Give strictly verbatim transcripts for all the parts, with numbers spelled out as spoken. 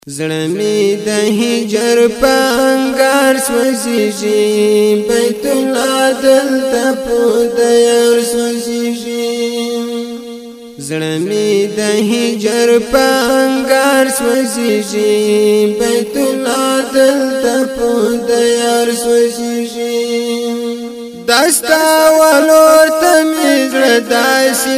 زړه می د هجر په انګار سوځيږي بیت الله دلته په د یار سوځيږي زړه می د هجر په انګار سوځيږي بیت الله دلته په د یار سوځيږي دستا ولور تمزړه داسي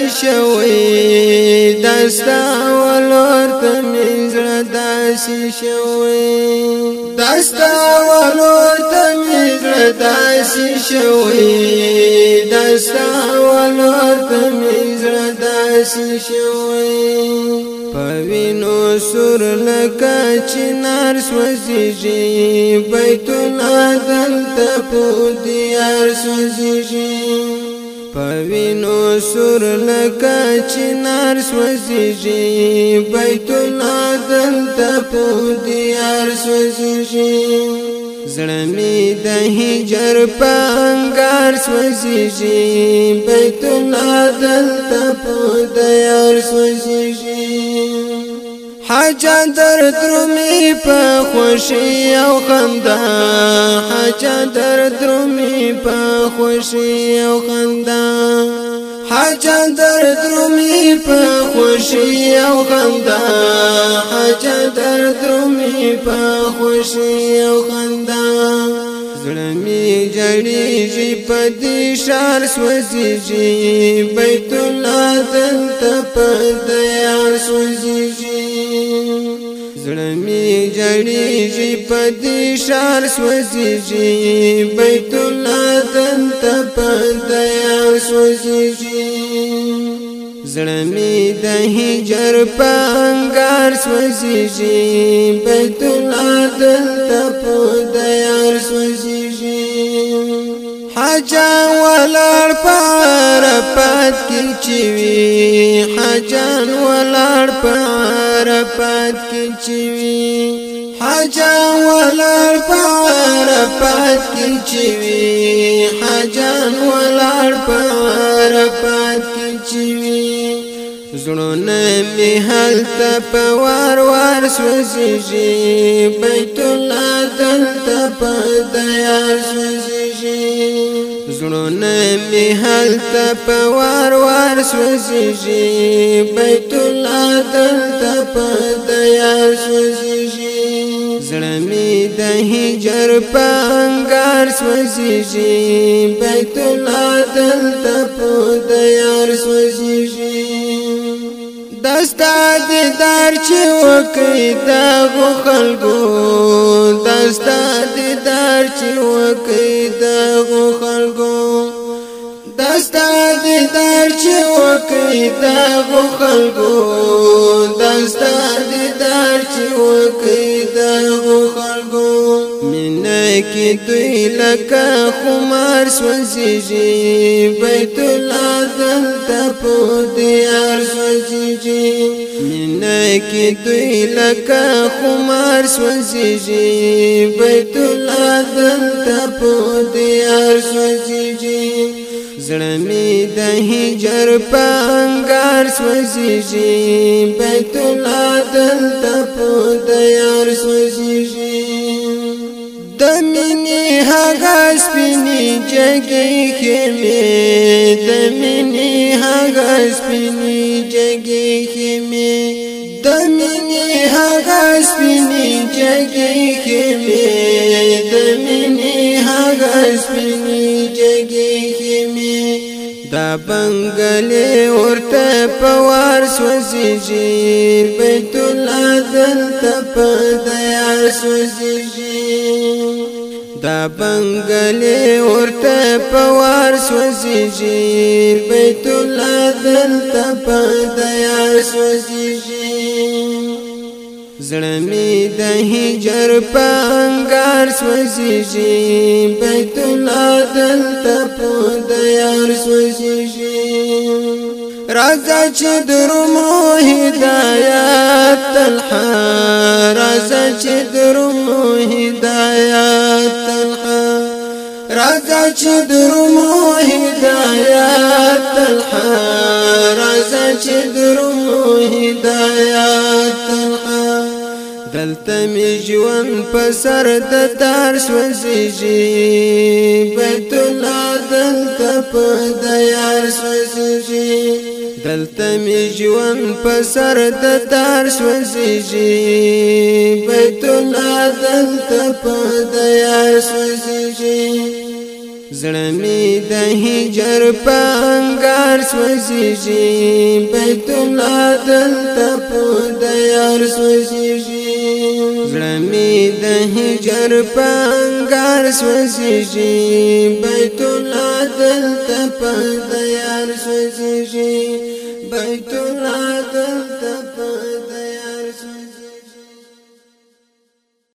شوي دستا ولور تمزړه داسي شوي دستا ولور تمزړه داسي شوي دستا ولور تمزړه داسي شوي پوینو سر لکه چنار سوځيږي بیت الله دلته په دیار سوځيږي پوینو سر لکه چنار سوځيږي بیت الله دلته په دیار سوځيږي زړه می د هجر په انګار سوځيږي بیت الله دلته په دیار سوځيږي حاجا در درومي په خوشي او خندا حاجا در درومي په خوشي او خندا حاجا در درومي په خوشي او خندا حاجا در درومي په خوشي او خندا زړه می جړېږي په دې ښار سوځيږي بیت الله دلته په دیار سوځيږي زړه می جړېږي په دې ښار سوځيږي بیت الله دلته په دیار سوځيږي زړه می د هجر په انګار سوځيږي بیت الله دلته په دیار سوځيږي حاجا ولار پار پات کی چوي حاجان ولار پار پات کی چوي حاجا ولار پار پات کی چوي حاجان ولار پار پات کی چوي زړونه می هلته په وار وار سوځيږي بیت الله دلته په دیار سوځيږي زړونه می هلته په وار وار سوځيږي بیت الله دلته په دیار سوځيږي زړه می د هجر په انګار سوځيږي بیت الله دلته په دیار سوځيږي دستا دیدار چې وکړي دغو خلکو دستا دیدار چې وکړي دغو خلکو دستا دیدار چې وکړي دغو خلکو دستا دیدار چې وکړي دغو خلکو مینه کې دوی لکه خمار سوځيږي بیت الله دلته په دیار سوځيږي مینه کې دوی لکه خمار سوځيږي بیت الله دلته په دیار سوځيږي زړه می د هجر په انګار سوځيږي بیت الله دلته په دیار سوځيږي د مینې هغه سپینې جګې خېمې د مینې هغه سپینې جګې خېمې د مینې هغه سپینې جګې خېمې د مینې هغه سپینې جګې خېمې دا بنګلې ورته په وار سوځيږي بیت الله دلته په دیار سوځيږي دا بنګلې ورته په وار سوځيږي بیت الله دلته په دیار سوځيږي زړه می د هجر په انګار سوځيږي بیت الله دلته په دیار سوځيږي راځه چې درومو هدایت تلحا راځه چې درومو هدایت تلحا راځه چې درومو هدایت تلحا راځه چې درومو هدایت تلحا د دلته می ژوند په سر د دار سوځيږي بیت الله دلته په د یار سوځيږي دلته می ژوند په سر د دار سوځيږي بیت الله دلته په د یار سوځيږي زړه می د هجر په انګار سوځيږي بیت الله دلته په د یار سوځيږي زړه می د هجر په انګار سوځيږي بیت الله دلته په د یار سوځيږي بیت الله